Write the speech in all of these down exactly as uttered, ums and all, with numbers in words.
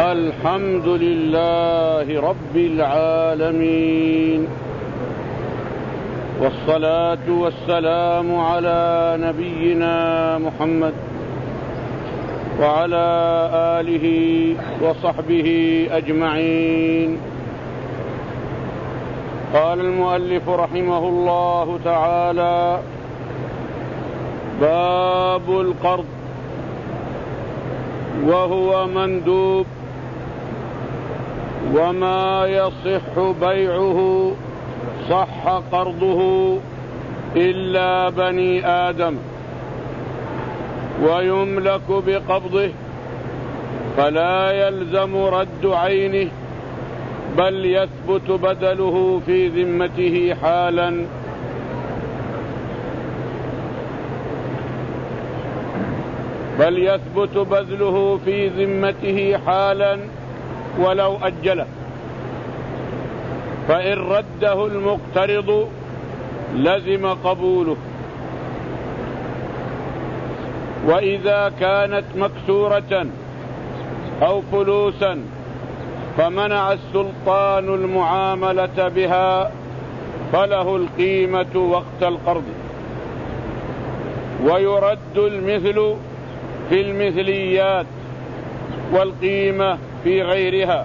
الحمد لله رب العالمين، والصلاة والسلام على نبينا محمد وعلى آله وصحبه أجمعين. قال المؤلف رحمه الله تعالى: باب القرض، وهو مندوب وما يصح بيعه صح قرضه إلا بني آدم، ويملك بقبضه فلا يلزم رد عينه، بل يثبت بدله في ذمته حالا بل يثبت بذله في ذمته حالا ولو أجله، فإن رده المقترض لزم قبوله. وإذا كانت مكسورة أو فلوسا فمنع السلطان المعاملة بها فله القيمة وقت القرض، ويرد المثل في المثليات والقيمة في غيرها،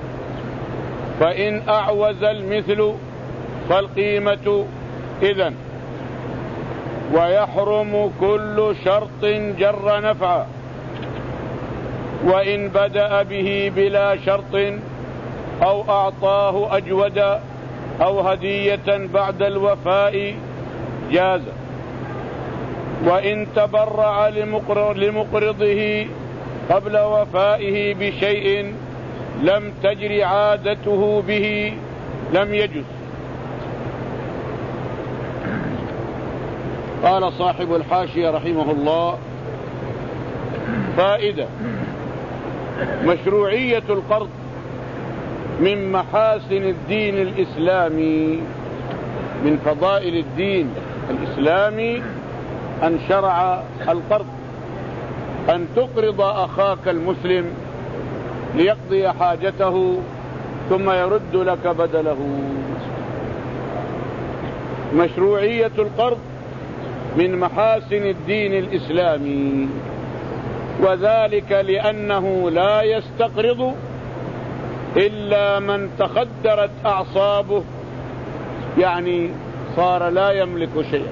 فإن أعوز المثل فالقيمة إذن. ويحرم كل شرط جر نفعا، وإن بدأ به بلا شرط أو أعطاه أجود أو هدية بعد الوفاء جاز. وإن تبرع لمقرضه قبل وفائه بشيء لم تجر عادته به لم يجز. قال صاحب الحاشية رحمه الله: فائدة: مشروعية القرض من محاسن الدين الإسلامي، من فضائل الدين الإسلامي أن شرع القرض، أن تقرض أخاك المسلم ليقضي حاجته ثم يرد لك بدله. مشروعية القرض من محاسن الدين الإسلامي، وذلك لأنه لا يستقرض إلا من تخدرت أعصابه، يعني صار لا يملك شيئا،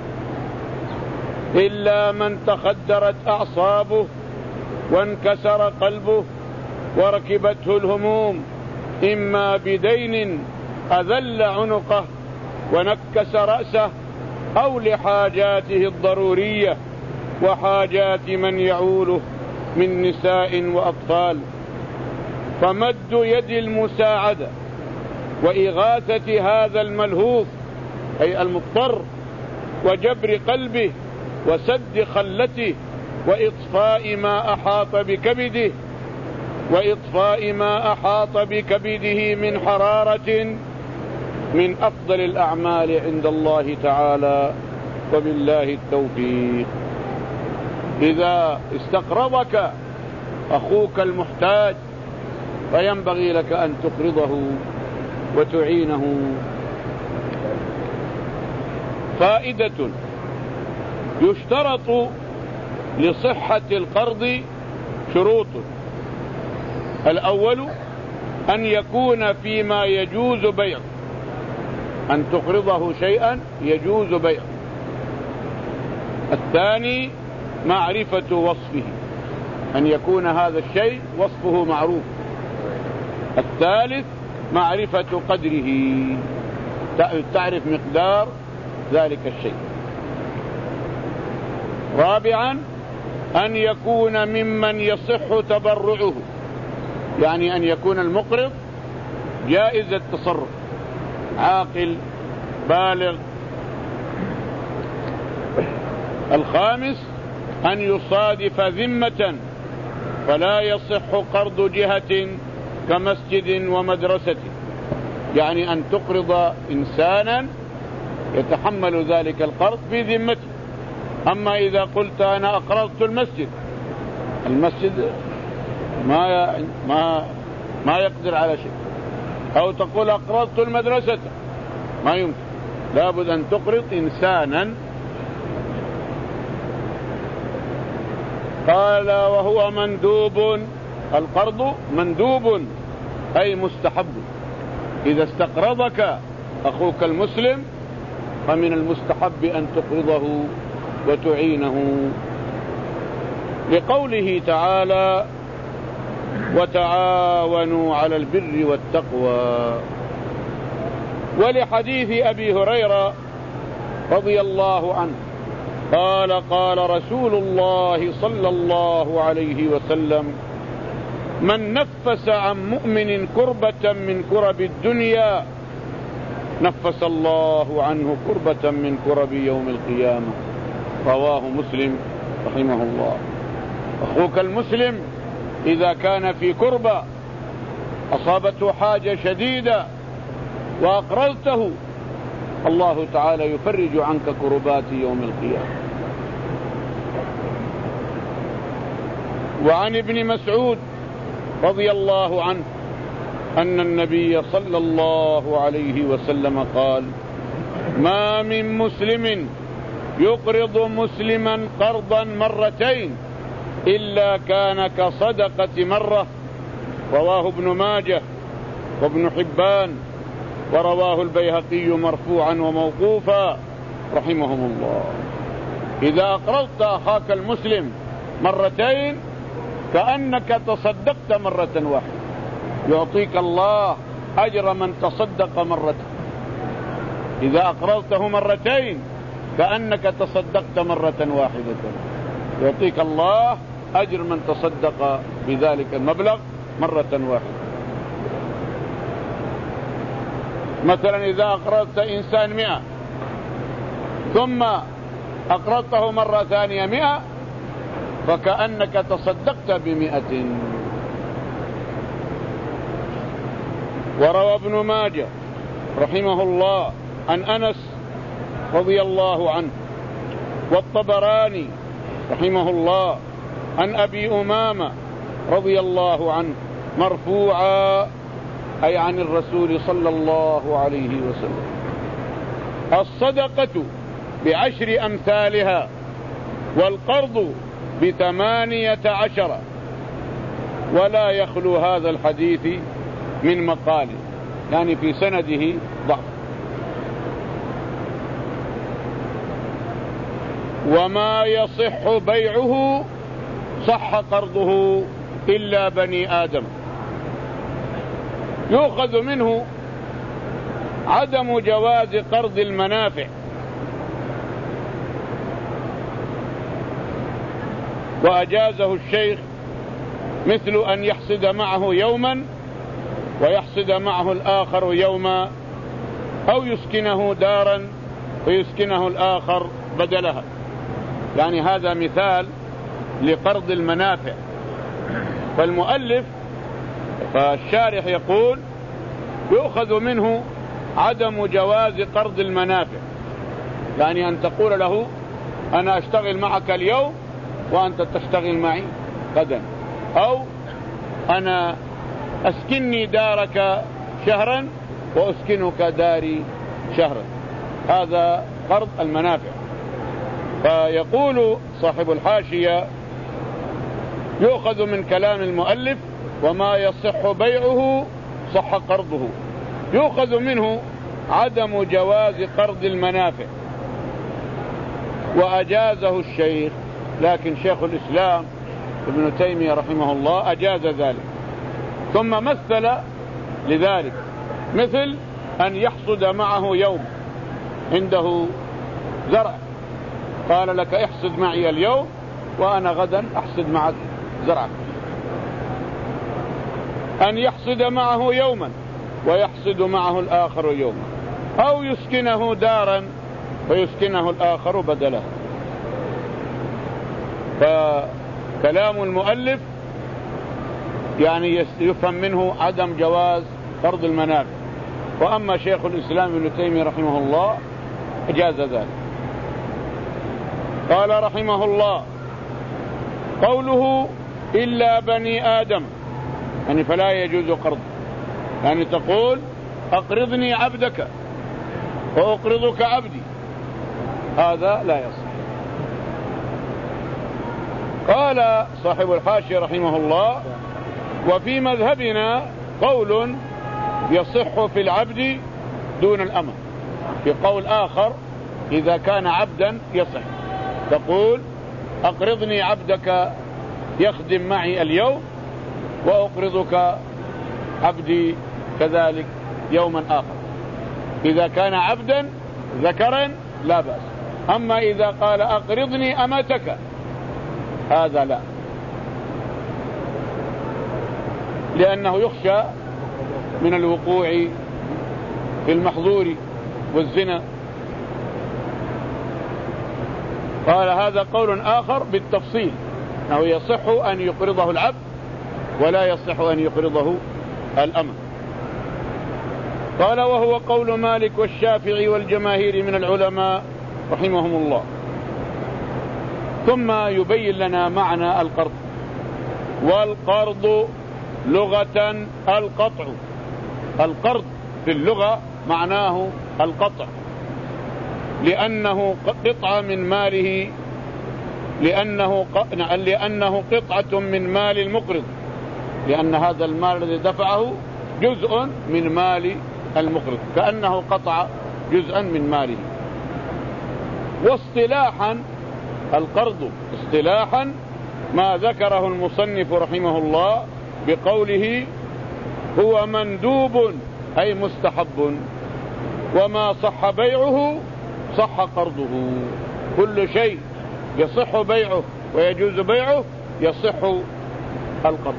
إلا من تخدرت أعصابه وانكسر قلبه وركبته الهموم، إما بدين أذل عنقه ونكس رأسه، أو لحاجاته الضرورية وحاجات من يعوله من نساء وأطفال. فمد يد المساعدة وإغاثة هذا الملهوف أي المضطر، وجبر قلبه وسد خلته، وإطفاء ما أحاط بكبده وإطفاء ما أحاط بكبده من حرارة، من أفضل الأعمال عند الله تعالى، وبالله التوفيق. إذا استقرضك أخوك المحتاج فينبغي لك أن تقرضه وتعينه. فائدة: يشترط لصحة القرض شروط. الأول أن يكون فيما يجوز بيعه، أن تقرضه شيئا يجوز بيعه. الثاني معرفة وصفه، أن يكون هذا الشيء وصفه معروف. الثالث معرفة قدره، تعرف مقدار ذلك الشيء. رابعا أن يكون ممن يصح تبرعه، يعني أن يكون المقرض جائز التصرف، عاقل بالغ. الخامس أن يصادف ذمة، فلا يصح قرض جهة كمسجد ومدرسة، يعني أن تقرض إنسانا يتحمل ذلك القرض في ذمته. أما إذا قلت أنا أقرضت المسجد، المسجد ما ما ما يقدر على شيء. أو تقول أقرضت المدرسة، ما يمكن، لابد أن تقرض إنسانا. قال وهو مندوب، القرض مندوب أي مستحب. إذا استقرضك أخوك المسلم فمن المستحب أن تقرضه وتعينه، لقوله تعالى وتعاونوا على البر والتقوى. ولحديث أبي هريرة رضي الله عنه قال قال رسول الله صلى الله عليه وسلم من نفس عن مؤمن كربة من كرب الدنيا نفس الله عنه كربة من كرب يوم القيامة. رواه مسلم رحمه الله. أخوك المسلم إذا كان في كربة أصابته حاجة شديدة وأقرضته، الله تعالى يفرج عنك كربات يوم القيامة. وعن ابن مسعود رضي الله عنه أن النبي صلى الله عليه وسلم قال ما من مسلم يقرض مسلما قرضا مرتين إلا كان كصدقة مرة. رواه ابن ماجه وابن حبان، ورواه البيهقي مرفوعا وموقوفا رحمهم الله. إذا أقرضت أخاك المسلم مرتين كأنك تصدقت مرة واحدة، يعطيك الله أجر من تصدق مرة. إذا أقرضته مرتين كأنك تصدقت مرة واحدة، يعطيك الله أجر من تصدق بذلك المبلغ مرة واحدة. مثلا إذا أقرضت إنسان مئة ثم أقرضته مرة ثانية مئة فكأنك تصدقت بمئة. وروى ابن ماجه رحمه الله عن أنس رضي الله عنه، والطبراني رحمه الله عن أبي أمامة رضي الله عنه مرفوعا أي عن الرسول صلى الله عليه وسلم الصدقة بعشر أمثالها والقرض بثمانية عشر. ولا يخلو هذا الحديث من مقال، يعني في سنده ضعف. وما يصح بيعه صح قرضه إلا بني آدم. يؤخذ منه عدم جواز قرض المنافع، وأجازه الشيخ، مثل أن يحصد معه يوما ويحصد معه الآخر يوما، أو يسكنه دارا ويسكنه الآخر بدلها. يعني هذا مثال لقرض المنافع. فالمؤلف فالشارح يقول يؤخذ منه عدم جواز قرض المنافع، يعني أن تقول له أنا أشتغل معك اليوم وأنت تشتغل معي غدا، أو أنا أسكنني دارك شهرا وأسكنك داري شهرا. هذا قرض المنافع. فيقول صاحب الحاشية يؤخذ من كلام المؤلف وما يصح بيعه صح قرضه، يؤخذ منه عدم جواز قرض المنافع، وأجازه الشيخ. لكن شيخ الإسلام ابن تيمية رحمه الله أجاز ذلك، ثم مثل لذلك، مثل أن يحصد معه يوم عنده زرع، قال لك احصد معي اليوم وأنا غدا أحصد معك زرعك. أن يحصد معه يوما ويحصد معه الآخر يوما، أو يسكنه دارا ويسكنه الآخر بدله. فكلام المؤلف يعني يفهم منه عدم جواز قرض المنافع، وأما شيخ الإسلام ابن تيمية رحمه الله أجاز ذلك. قال رحمه الله قوله إلا بني آدم يعني فلا يجوز قرض، يعني تقول أقرضني عبدك وأقرضك عبدي، هذا لا يصح. قال صاحب الحاشية رحمه الله: وفي مذهبنا قول يصح في العبد دون الأمة، في قول آخر إذا كان عبدا يصح، تقول أقرضني عبدك يخدم معي اليوم وأقرضك عبدي كذلك يوما آخر. إذا كان عبدا ذكرا لا بأس، أما إذا قال أقرضني أمتك هذا لا، لأنه يخشى من الوقوع في المحظور والزنا. قال هذا قول آخر بالتفصيل، أنه يصح أن يقرضه العبد ولا يصح أن يقرضه الأمة. قال وهو قول مالك والشافعي والجماهير من العلماء رحمهم الله. ثم يبين لنا معنى القرض. والقرض لغة القطع، القرض في اللغة معناه القطع، لأنه قطعة من ماله، لأنه لأنه قطعة من مال المقرض، لأن هذا المال الذي دفعه جزء من مال المقرض، كأنه قطع جزءا من ماله. واصطلاحا القرض اصطلاحا ما ذكره المصنف رحمه الله بقوله هو مندوب أي مستحب، وما صح بيعه صح قرضه. كل شيء يصح بيعه ويجوز بيعه يصح القرض.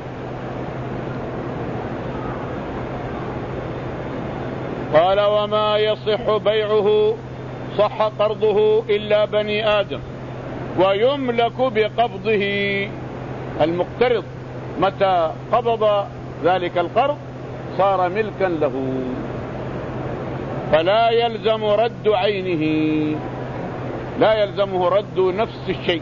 قال وما يصح بيعه صح قرضه إلا بني آدم، ويملك بقبضه. المقترض متى قبض ذلك القرض صار ملكا له، فلا يلزم رد عينه، لا يلزمه رد نفس الشيء،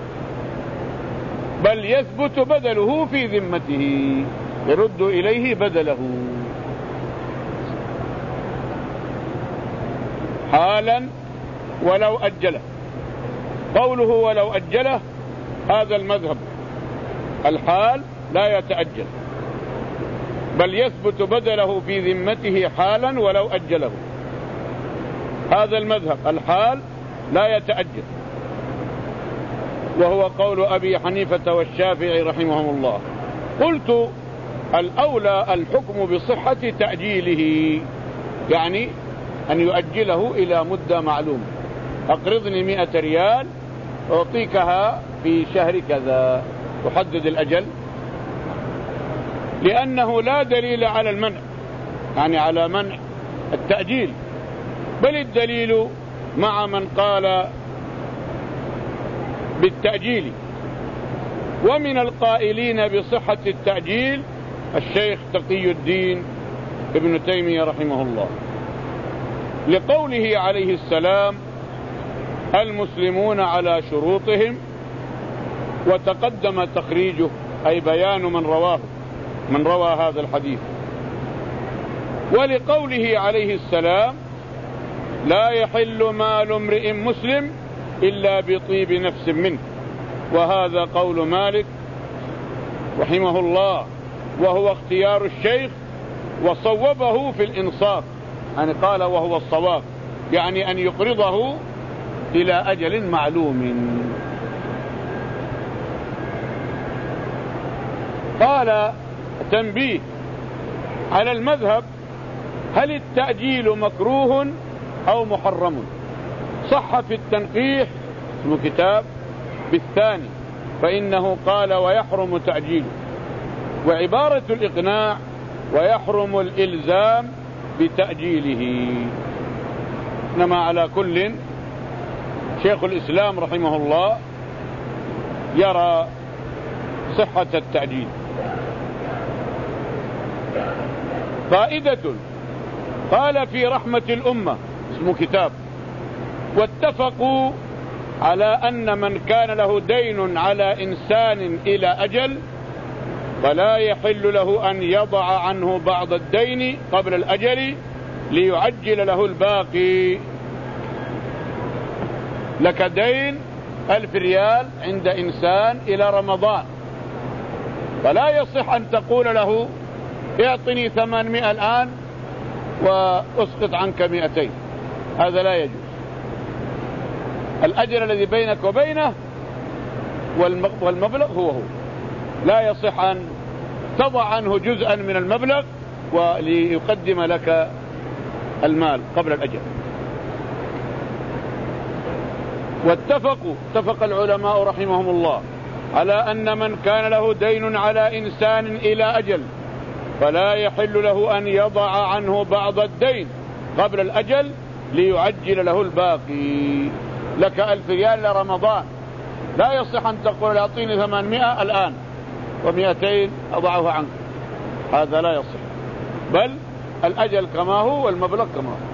بل يثبت بدله في ذمته، يرد إليه بدله حالا ولو أجله. قوله ولو أجله هذا المذهب، الحال لا يتأجل، بل يثبت بدله في ذمته حالا ولو أجله. هذا المذهب الحال لا يتأجل، وهو قول أبي حنيفة والشافعي رحمهم الله. قلت الأولى الحكم بصحة تأجيله، يعني أن يؤجله إلى مدة معلومة. أقرضني مئة ريال أعطيكها في شهر كذا، تحدد الأجل، لأنه لا دليل على المنع، يعني على منع التأجيل، بل الدليل مع من قال بالتأجيل. ومن القائلين بصحة التأجيل الشيخ تقي الدين ابن تيمية رحمه الله، لقوله عليه السلام المسلمون على شروطهم، وتقدم تخريجه أي بيان من رواه من روى هذا الحديث. ولقوله عليه السلام لا يحل مال امرئ مسلم إلا بطيب نفس منه، وهذا قول مالك رحمه الله، وهو اختيار الشيخ وصوبه في الإنصاف، يعني قال وهو الصواب، يعني أن يقرضه إلى أجل معلوم. قال تنبيه على المذهب، هل التأجيل مكروه أو محرم؟ صح في التنقيح اسمه كتاب بالثاني، فإنه قال ويحرم تأجيله، وعبارة الإقناع ويحرم الإلزام بتأجيله. إنما على كل شيخ الإسلام رحمه الله يرى صحة التأجيل. فائدة، قال في رحمة الأمة اسمه كتاب، واتفقوا على أن من كان له دين على إنسان إلى أجل فلا يحل له أن يضع عنه بعض الدين قبل الأجل ليعجل له الباقي. لك دين ألف ريال عند إنسان إلى رمضان، فلا يصح أن تقول له اعطني ثمانمائة الآن وأسقط عنك مئتين، هذا لا يجوز. الأجل الذي بينك وبينه والمبلغ هو هو، لا يصح أن تضع عنه جزءا من المبلغ وليقدم لك المال قبل الأجل. واتفقوا اتفق العلماء رحمهم الله على أن من كان له دين على إنسان إلى أجل فلا يحل له أن يضع عنه بعض الدين قبل الأجل ليعجل له الباقي. لك ألف ريال لرمضان، لا يصح أن تقول أعطيني ثمانمائة الآن ومئتين أضعه عنك، هذا لا يصح، بل الأجل كما هو والمبلغ كما هو.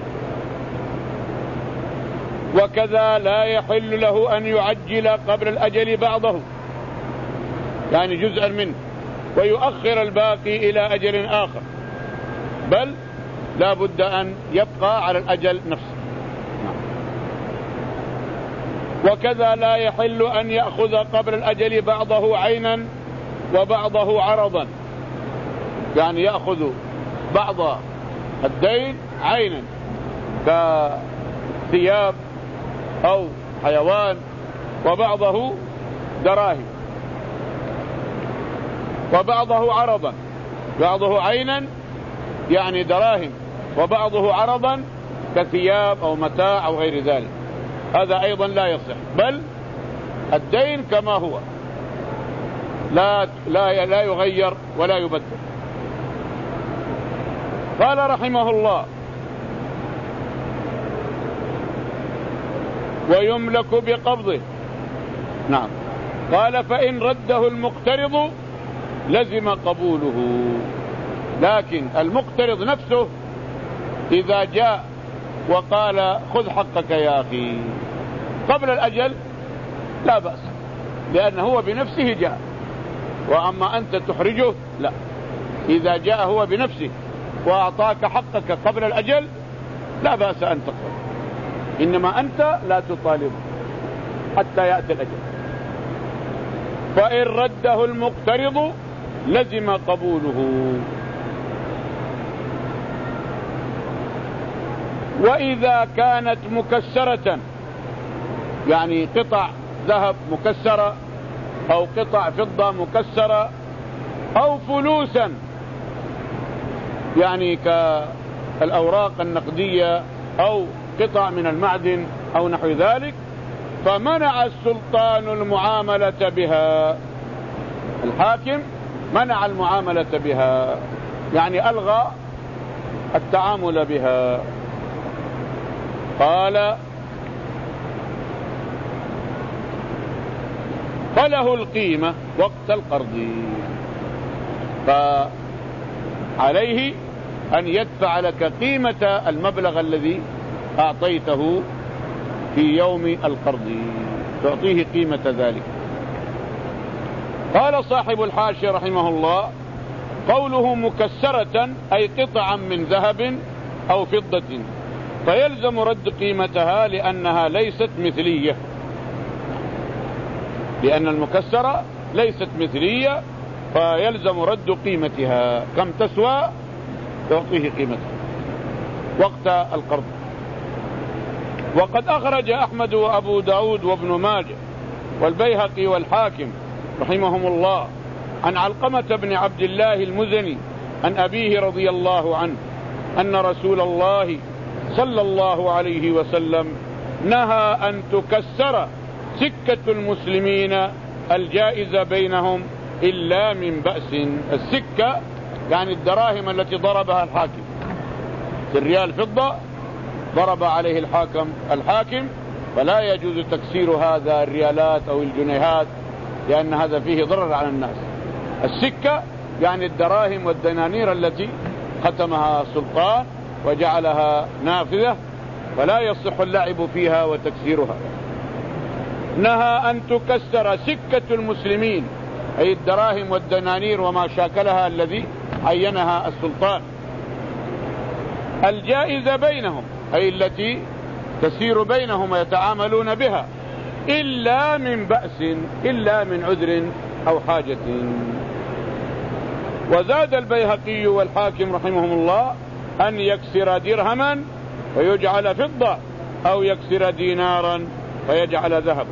وكذا لا يحل له أن يعجل قبل الأجل بعضه، يعني جزءا منه، ويؤخر الباقي إلى أجل آخر، بل لا بد أن يبقى على الأجل نفسه. وكذا لا يحل أن يأخذ قبل الأجل بعضه عينا وبعضه عرضا، يعني يأخذ بعض الدين عينا كثياب أو حيوان، وبعضه دراهم، وبعضه عرضا، بعضه عينا يعني دراهم، وبعضه عرضا كثياب أو متاع أو غير ذلك، هذا أيضا لا يصح، بل الدين كما هو لا لا لا يغير ولا يبدل. قال رحمه الله: ويملك بقبضه. نعم. قال: فإن رده المقترض لزم قبوله، لكن المقترض نفسه إذا جاء وقال خذ حقك يا أخي قبل الأجل لا بأس، لأنه هو بنفسه جاء، وأما أنت تحرجه لا. إذا جاء هو بنفسه وأعطاك حقك قبل الأجل لا بأس أن تقبل، إنما أنت لا تطالبه حتى يأتي الأجل. فإن رده المقترض لزم قبوله. وإذا كانت مكسرة، يعني قطع ذهب مكسرة أو قطع فضة مكسرة أو فلوسا، يعني كالأوراق النقدية أو قطع من المعدن أو نحو ذلك، فمنع السلطان المعاملة بها، الحاكم منع المعاملة بها، يعني ألغى التعامل بها. قال: فله القيمة وقت القرض، فعليه أن يدفع لك قيمة المبلغ الذي أعطيته في يوم القرض، تعطيه قيمة ذلك. قال صاحب الحاشية رحمه الله: قوله مكسرة أي قطعا من ذهب أو فضة، فيلزم رد قيمتها لأنها ليست مثلية، لأن المكسرة ليست مثلية، فيلزم رد قيمتها، كم تسوى تعطيه قيمتها وقت القرض. وقد أخرج أحمد وأبو داود وابن ماجه والبيهقي والحاكم رحمهم الله عن علقمة بن عبد الله المزني عن أبيه رضي الله عنه أن رسول الله صلى الله عليه وسلم نهى أن تكسر سكة المسلمين الجائزة بينهم إلا من بأس. السكة يعني الدراهم التي ضربها الحاكم، الريال فضة ضرب عليه الحاكم الحاكم فلا يجوز تكسير هذا الريالات أو الجنيهات، لأن هذا فيه ضرر على الناس. السكة يعني الدراهم والدنانير التي ختمها السلطان وجعلها نافذة، فلا يصح اللعب فيها وتكسيرها. نهى أن تكسر سكة المسلمين أي الدراهم والدنانير وما شاكلها الذي عينها السلطان. الجائزة بينهم أي التي تسير بينهم ويتعاملون بها، إلا من بأس، إلا من عذر أو حاجة. وزاد البيهقي والحاكم رحمهم الله أن يكسر درهما فيجعل فضة، أو يكسر دينارا فيجعل ذهب.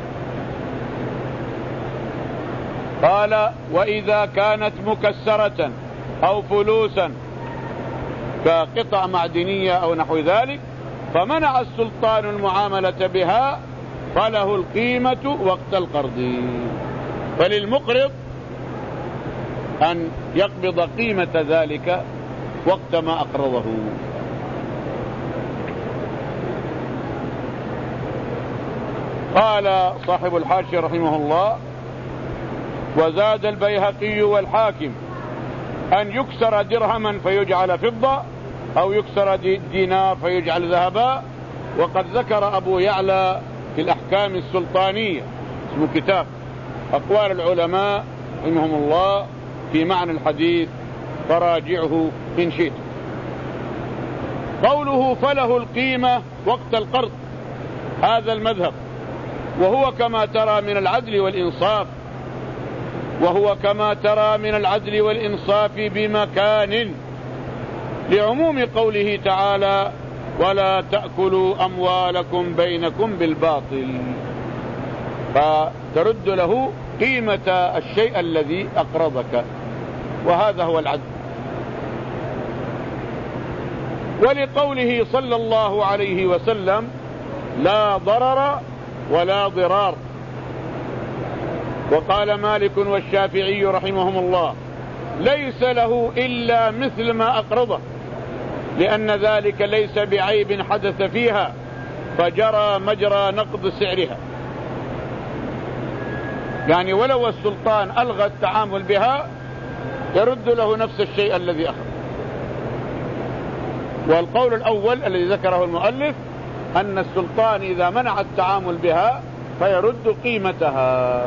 قال: وإذا كانت مكسرة أو فلوسا كقطع معدنية أو نحو ذلك، فمنع السلطان المعاملة بها، فله القيمة وقت القرض. فللمقرض أن يقبض قيمة ذلك وقت ما أقرضه. قال صاحب الحاشية رحمه الله: وزاد البيهقي والحاكم أن يكسر درهما فيجعل فضة، أو يكسر دينار فيجعل ذهبا. وقد ذكر أبو يعلى في الأحكام السلطانية، اسمه كتاب، أقوال العلماء رحمهم الله في معنى الحديث، فراجعه إن شئت. قوله: فله القيمة وقت القرض، هذا المذهب، وهو كما ترى من العدل والإنصاف، وهو كما ترى من العدل والإنصاف بمكان، لعموم قوله تعالى: ولا تأكلوا أموالكم بينكم بالباطل، فترد له قيمة الشيء الذي أقرضك، وهذا هو العدل. ولقوله صلى الله عليه وسلم: لا ضرر ولا ضرار. وقال مالك والشافعي رحمهم الله: ليس له إلا مثل ما أقرضه، لأن ذلك ليس بعيب حدث فيها، فجرى مجرى نقض سعرها. يعني ولو السلطان ألغى التعامل بها يرد له نفس الشيء الذي أخذ. والقول الأول الذي ذكره المؤلف أن السلطان إذا منع التعامل بها فيرد قيمتها.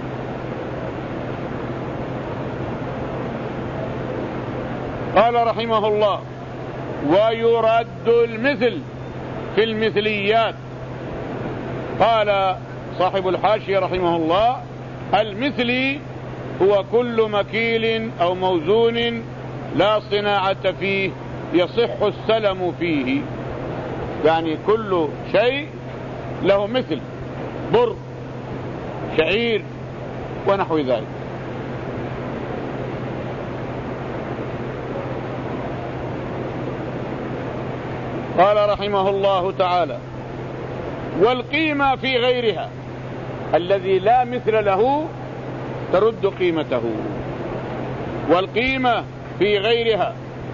قال رحمه الله: ويرد المثل في المثليات. قال صاحب الحاشية رحمه الله: المثلي هو كل مكيل أو موزون لا صناعة فيه يصح السلم فيه. يعني كل شيء له مثل، بر، شعير، ونحو ذلك. قال رحمه الله تعالى: والقيمة في غيرها، الذي لا مثل له ترد قيمته. والقيمة في غيرها،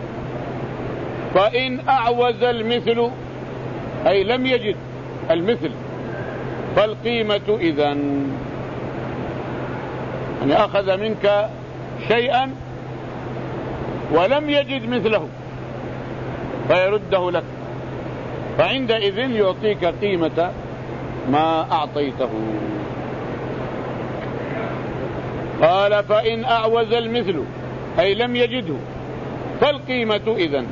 فإن أعوز المثل أي لم يجد المثل فالقيمة إذن. يعني أخذ منك شيئا ولم يجد مثله فيرده لك، فعندئذ يعطيك قيمة ما أعطيته. قال: فإن أعوز المثل أي لم يجده فالقيمة إذن.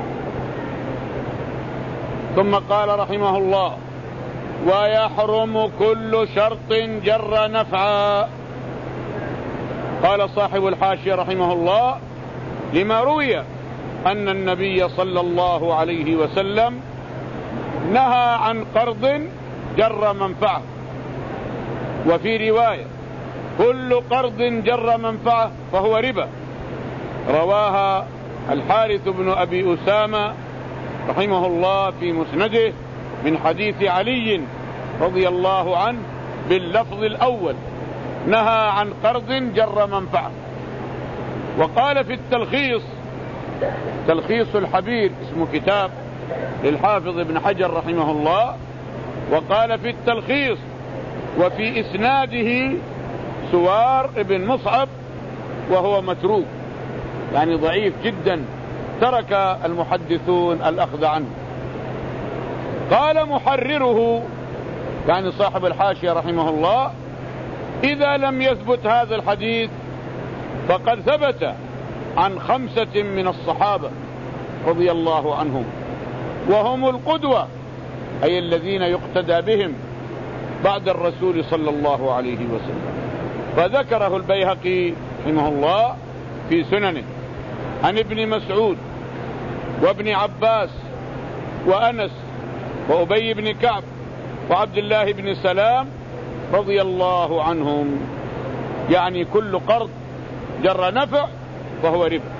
ثم قال رحمه الله: ويحرم كل شرط جر نفعا. قال صاحب الحاشية رحمه الله: لما روي أن النبي صلى الله عليه وسلم نهى عن قرض جر منفعة، وفي رواية: كل قرض جر منفعة فهو ربا. رواها الحارث بن أبي أسامة رحمه الله في مسنده من حديث علي رضي الله عنه باللفظ الأول: نهى عن قرض جر منفعة. وقال في التلخيص، تلخيص الحبير، اسمه كتاب للحافظ ابن حجر رحمه الله، وقال في التلخيص: وفي إسناده سوار ابن مصعب وهو متروك، يعني ضعيف جدا، ترك المحدثون الأخذ عنه. قال محرره، يعني صاحب الحاشية رحمه الله: إذا لم يثبت هذا الحديث فقد ثبت عن خمسة من الصحابة رضي الله عنهم، وهم القدوة، أي الذين يقتدى بهم بعد الرسول صلى الله عليه وسلم. فذكره البيهقي رحمه الله في سننه عن ابن مسعود وابن عباس وأنس وأبي بن كعب وعبد الله بن سلام رضي الله عنهم، يعني كل قرض جر نفع فهو ربا.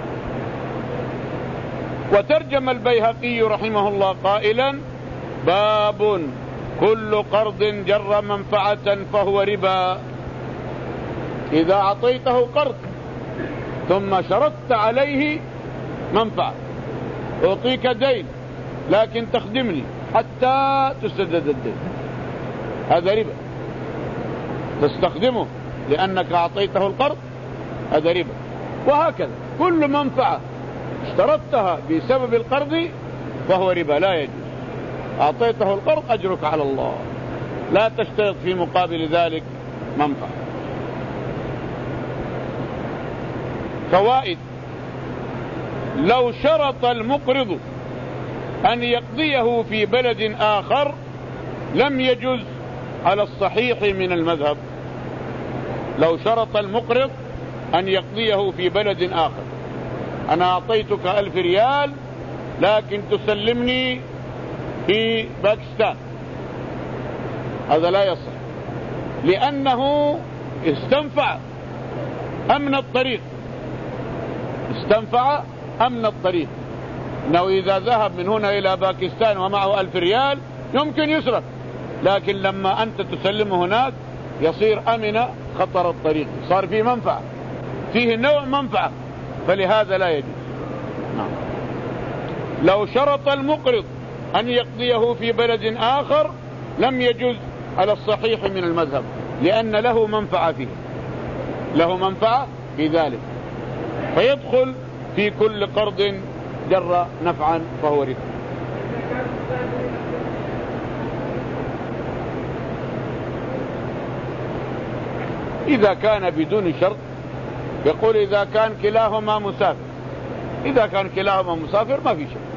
وترجم البيهقي رحمه الله قائلا: باب كل قرض جر منفعة فهو ربا. إذا أعطيته قرض ثم شرطت عليه منفعة، أعطيك دين لكن تخدمني حتى تسدد الدين، هذا ربا. تستخدمه لأنك أعطيته القرض، هذا ربا. وهكذا كل منفعة اشترطتها بسبب القرض فهو ربا، لا يجوز. أعطيته القرض أجرك على الله، لا تشترط في مقابل ذلك منفعة. فوائد: لو شرط المقرض أن يقضيه في بلد آخر لم يجوز على الصحيح من المذهب. لو شرط المقرض أن يقضيه في بلد آخر، أنا أعطيتك ألف ريال لكن تسلمني في باكستان، هذا لا يصح، لأنه استنفع أمن الطريق، استنفع أمن الطريق. إنه إذا ذهب من هنا إلى باكستان ومعه ألف ريال يمكن يسرق، لكن لما أنت تسلمه هناك يصير أمن خطر الطريق، صار فيه منفعة، فيه نوع منفعة، فلهذا لا يجوز. نعم. لو شرط المقرض أن يقضيه في بلد آخر لم يجوز على الصحيح من المذهب، لأن له منفعة فيه، له منفعة في ذلك، فيدخل في كل قرض جر نفعا فهو ربا. إذا كان بدون شرط، يقول إذا كان كلاهما مسافر، إذا كان كلاهما مسافر ما في شيء.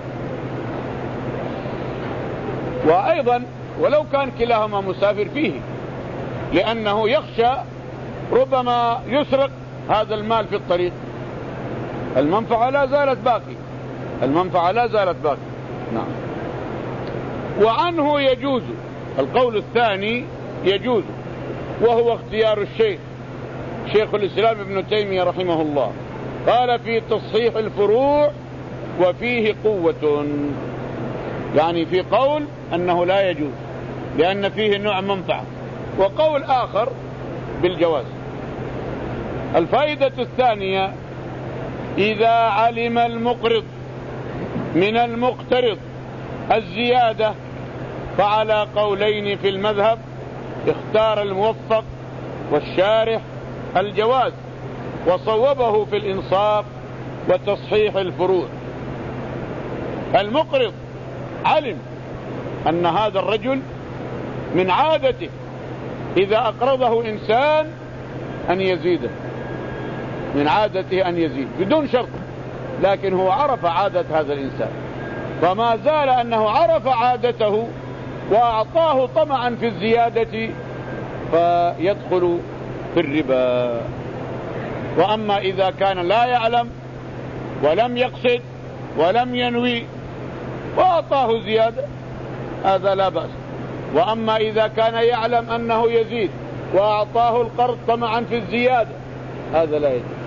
وأيضا ولو كان كلاهما مسافر فيه، لأنه يخشى ربما يسرق هذا المال في الطريق، المنفعة لا زالت باقي، المنفعة لا زالت باقي. نعم. وعنه يجوز، القول الثاني يجوز، وهو اختيار الشيخ شيخ الإسلام ابن تيمية رحمه الله، قال في تصحيح الفروع: وفيه قوة، يعني في قول أنه لا يجوز لأن فيه نوع منفعة، وقول آخر بالجواز. الفائدة الثانية: إذا علم المقرض من المقترض الزيادة فعلى قولين في المذهب، اختار الموفق والشارح الجواز، وصوبه في الإنصاف وتصحيح الفروع. المقرض علم أن هذا الرجل من عادته إذا أقرضه إنسان أن يزيده، من عادته أن يزيد بدون شرط، لكن هو عرف عادة هذا الإنسان، فما زال أنه عرف عادته وأعطاه طمعا في الزيادة فيدخل في الربا. وأما إذا كان لا يعلم ولم يقصد ولم ينوي وأعطاه زيادة هذا لا بأس. وأما إذا كان يعلم أنه يزيد وأعطاه القرض طمعا في الزيادة هذا لا يجوز.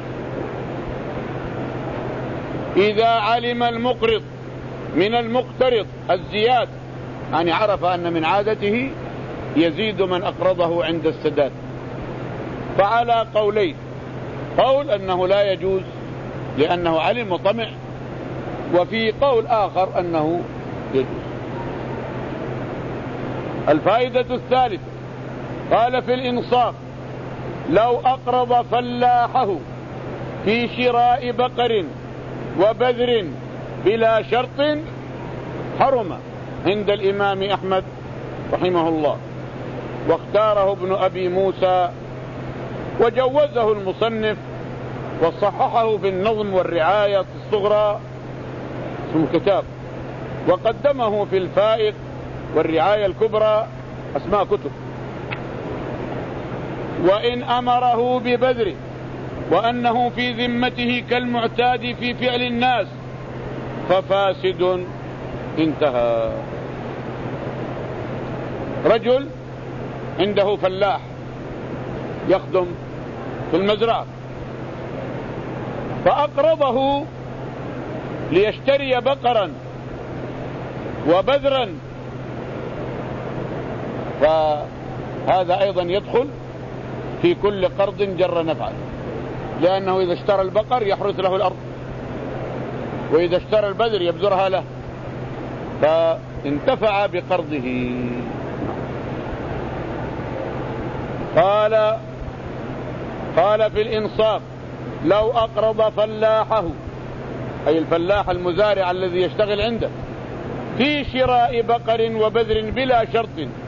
إذا علم المقرض من المقترض الزيادة، يعني عرف أن من عادته يزيد من أقرضه عند السداد، فعلى قولين: قول أنه لا يجوز لأنه علم وطمع، وفي قول آخر أنه يجوز. الفائدة الثالثة: قال في الإنصاف: لو أقرض فلاحه في شراء بقر وبذر بلا شرط حرم عند الإمام أحمد رحمه الله، واختاره ابن أبي موسى وجوزه المصنف وصححه في النظم والرعاية الصغرى اسمه كتاب، وقدمه في الفائق والرعاية الكبرى أسماء كتب. وإن أمره ببذره وأنه في ذمته كالمعتاد في فعل الناس ففاسد. انتهى. رجل عنده فلاح يخدم في المزرعة، فأقرضه ليشتري بقرا وبذرا، فهذا أيضا يدخل في كل قرض جر نفعا، لأنه إذا اشترى البقر يحرث له الأرض، وإذا اشترى البذر يبذرها له، فانتفع بقرضه. قال قال في الإنصاف: لو أقرض فلاحه، أي الفلاح المزارع الذي يشتغل عنده، في شراء بقر وبذر بلا شرط